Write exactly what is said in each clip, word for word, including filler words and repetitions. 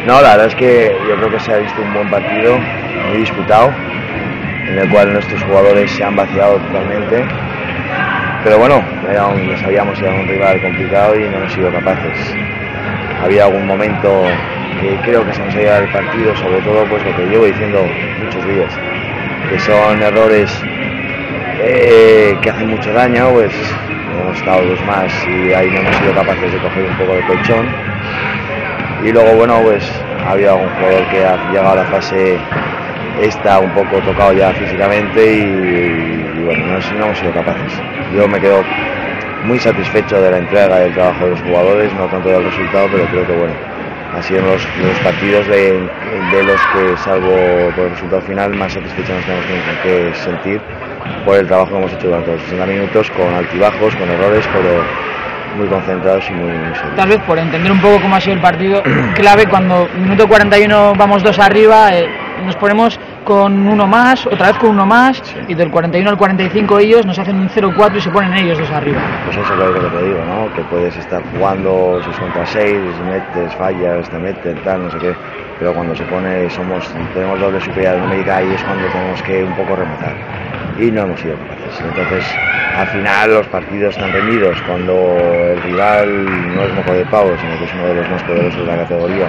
No, la verdad es que yo creo que se ha visto un buen partido, muy disputado, en el cual nuestros jugadores se han vaciado totalmente. Pero bueno, era un, lo sabíamos, era un rival complicado y no hemos sido capaces. Había algún momento que creo que se nos ha ido el partido, sobre todo pues lo que llevo diciendo muchos días, que son errores eh, que hacen mucho daño, pues hemos estado dos más y ahí no hemos sido capaces de coger un poco de colchón. Y luego bueno, pues ha habido algún jugador que ha llegado a la fase esta un poco tocado ya físicamente y, y bueno, no, no hemos sido capaces. Yo me quedo muy satisfecho de la entrega del trabajo de los jugadores, no tanto del resultado, pero creo que bueno, han sido los, los partidos de, de los que, salvo por el resultado final, más satisfechos nos tenemos que sentir por el trabajo que hemos hecho durante los sesenta minutos, con altibajos, con errores, pero muy concentrados y muy, muy serios. Tal vez por entender un poco cómo ha sido el partido, clave cuando minuto cuarenta y uno vamos dos arriba, eh, nos ponemos con uno más, otra vez con uno más, sí. Y del cuarenta y uno al cuarenta y cinco ellos nos hacen un cero cuatro y se ponen ellos dos arriba. Pues eso es lo que te digo, ¿no? Que puedes estar jugando seis contra seis, metes, fallas, te metes, tal, no sé qué, pero cuando se pone, somos, tenemos doble superioridad numérica y es cuando tenemos que un poco rematar. Y no hemos sido capaces. Entonces, al final los partidos están reñidos cuando el rival no es moco de pavo, sino que es uno de los más poderosos de la categoría.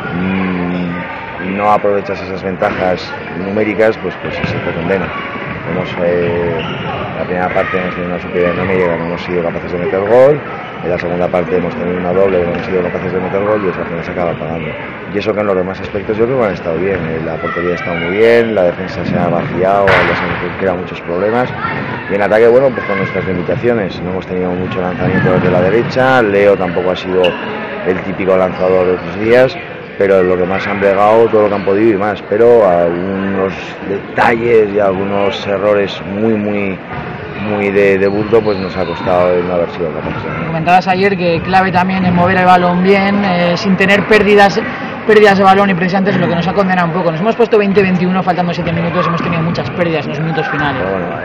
Y no aprovechas esas ventajas numéricas, pues, pues se te condena. Hemos, eh, la primera parte hemos tenido una superioridad numérica, no hemos sido capaces de meter gol. En la segunda parte hemos tenido una doble, no hemos sido capaces de meter gol y eso al final se acaba pagando. Y eso que en los demás aspectos yo creo que han estado bien. La portería ha estado muy bien, la defensa se ha vaciado, les han creado muchos problemas. Y en ataque, bueno, pues con nuestras limitaciones. No hemos tenido mucho lanzamiento desde la derecha, Leo tampoco ha sido el típico lanzador de otros días, pero lo que más han bregado, todo lo que han podido y más. Pero algunos detalles y algunos errores muy, muy... muy de, de bulto, pues nos ha costado no haber sido capaces. Comentabas ayer que clave también en mover el balón bien, eh, sin tener pérdidas pérdidas de balón y precisamente es lo que nos ha condenado un poco. Nos hemos puesto veinte veintiuno, faltando siete minutos, hemos tenido muchas pérdidas en los minutos finales. Pero bueno,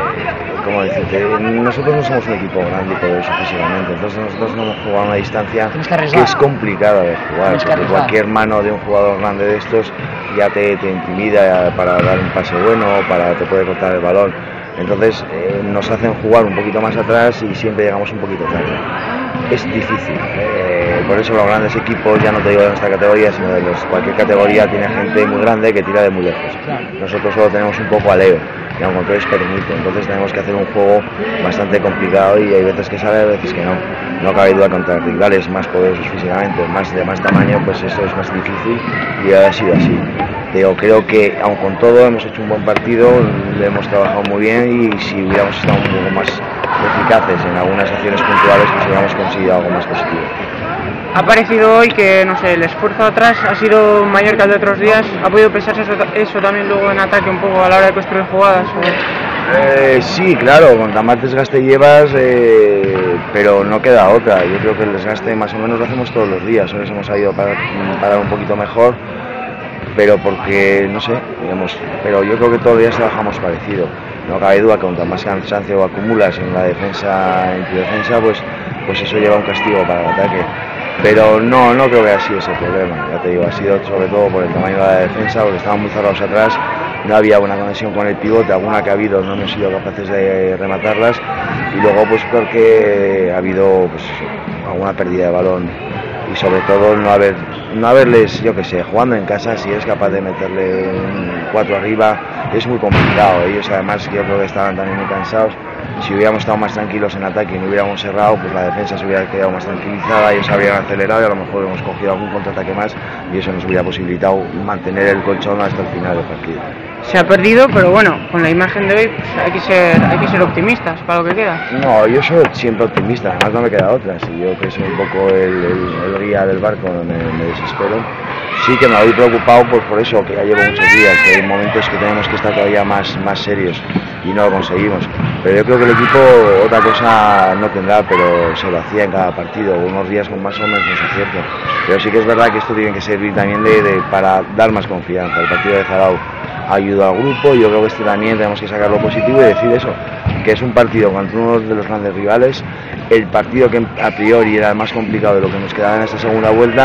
eh, como decirte, nosotros no somos un equipo grande y poderoso físicamente, entonces nosotros no hemos jugado a una distancia que, que es complicada de jugar, porque cualquier mano de un jugador grande de estos ya te, te intimida para dar un pase bueno, para te puede cortar el balón. Entonces eh, nos hacen jugar un poquito más atrás y siempre llegamos un poquito tarde. Es difícil, eh, por eso los grandes equipos, ya no te digo de nuestra categoría, sino de los, cualquier categoría tiene gente muy grande que tira de muy lejos. Nosotros solo tenemos un poco a Leo, y aun con todo es pequeñito, entonces tenemos que hacer un juego bastante complicado y hay veces que sale, hay veces que no. No cabe duda contra rivales más poderosos físicamente, más de más tamaño, pues eso es más difícil y ha sido así. Pero creo que, aun con todo, hemos hecho un buen partido, le hemos trabajado muy bien y si hubiéramos estado un poco más eficaces en algunas acciones puntuales, pues hubiéramos conseguido algo más positivo. Ha parecido hoy que, no sé, el esfuerzo atrás ha sido mayor que el de otros días. ¿Ha podido pesarse eso, eso también luego en ataque un poco a la hora de construir jugadas? ¿O? Eh, sí, claro, cuanta más desgaste llevas, eh, pero no queda otra. Yo creo que el desgaste más o menos lo hacemos todos los días. Ahora hemos ido para parar un poquito mejor, pero porque, no sé, digamos, pero yo creo que todos los días trabajamos parecido. No cabe duda que cuanto más cansancio acumulas en la defensa, en tu defensa, pues, pues eso lleva un castigo para el ataque. Pero no, no creo que haya sido ese problema, ya te digo, ha sido sobre todo por el tamaño de la defensa, porque estaban muy cerrados atrás, no había buena conexión con el pivote, alguna que ha habido no hemos sido capaces de rematarlas, y luego pues porque ha habido pues, alguna pérdida de balón y sobre todo no haber no haberles, yo que sé, jugando en casa, si eres capaz de meterle un cuatro arriba es muy complicado. Ellos además yo creo que estaban también muy cansados. Si hubiéramos estado más tranquilos en ataque y no hubiéramos cerrado, pues la defensa se hubiera quedado más tranquilizada, ellos habrían acelerado y a lo mejor hemos cogido algún contraataque más y eso nos hubiera posibilitado mantener el colchón hasta el final del partido. Se ha perdido, pero bueno, con la imagen de hoy pues hay que ser hay que ser optimistas para lo que queda. No, yo soy siempre optimista, además no me queda otra. Si yo que soy un poco el, el, el guía del barco, me, me desespero. Sí que me voy preocupado pues por eso, que ya llevo muchos días, que hay momentos que tenemos que estar todavía más, más serios y no lo conseguimos. Pero yo creo que el equipo otra cosa no tendrá, pero se lo hacía en cada partido, unos días con más o menos acierto. Pero sí que es verdad que esto tiene que servir también de, de, para dar más confianza. El partido de Zarao ayuda al grupo, yo creo que este también tenemos que sacar lo positivo y decir eso, que es un partido contra uno de los grandes rivales, el partido que a priori era el más complicado de lo que nos quedaba en esta segunda vuelta,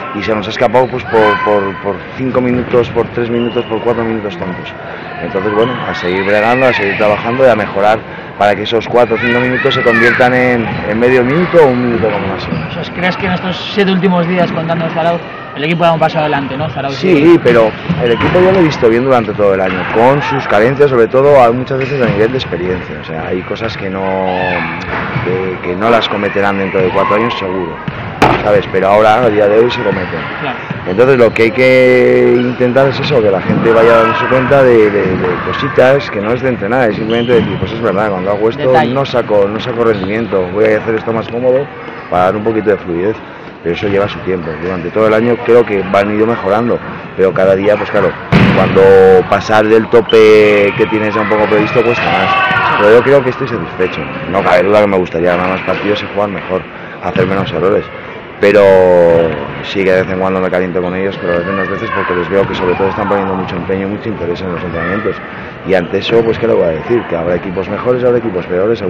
y se nos ha escapado pues por, por, por cinco minutos, por tres minutos, por cuatro minutos tontos. Entonces bueno, a seguir bregando, a seguir trabajando y a mejorar para que esos cuatro o cinco minutos se conviertan en, en medio minuto o un minuto como máximo. O sea, ¿crees que en estos siete últimos días, contando Zarauz, el equipo da un paso adelante, ¿no? Zarauz, sí, pero el equipo yo lo he visto bien durante todo el año, con sus carencias, sobre todo muchas veces a nivel de experiencia. O sea, hay cosas que no, que, que no las cometerán dentro de cuatro años seguro, ¿sabes? Pero ahora, a día de hoy, se cometen. Claro. Entonces lo que hay que intentar es eso, que la gente vaya dándose cuenta de, de, de cositas que no es de entrenar, es simplemente decir, pues es verdad, cuando hago esto Detalle. no saco, no saco rendimiento, voy a hacer esto más cómodo para dar un poquito de fluidez, pero eso lleva su tiempo. Durante todo el año creo que van ido mejorando, pero cada día, pues claro, cuando pasar del tope que tienes ya un poco previsto cuesta más, pero yo creo que estoy satisfecho. No cabe duda que me gustaría ganar más partidos y jugar mejor, hacer menos errores. Pero sí que de vez en cuando me caliento con ellos, pero a veces unas veces porque les veo que sobre todo están poniendo mucho empeño y mucho interés en los entrenamientos. Y ante eso, pues qué le voy a decir, que habrá equipos mejores, habrá equipos peores.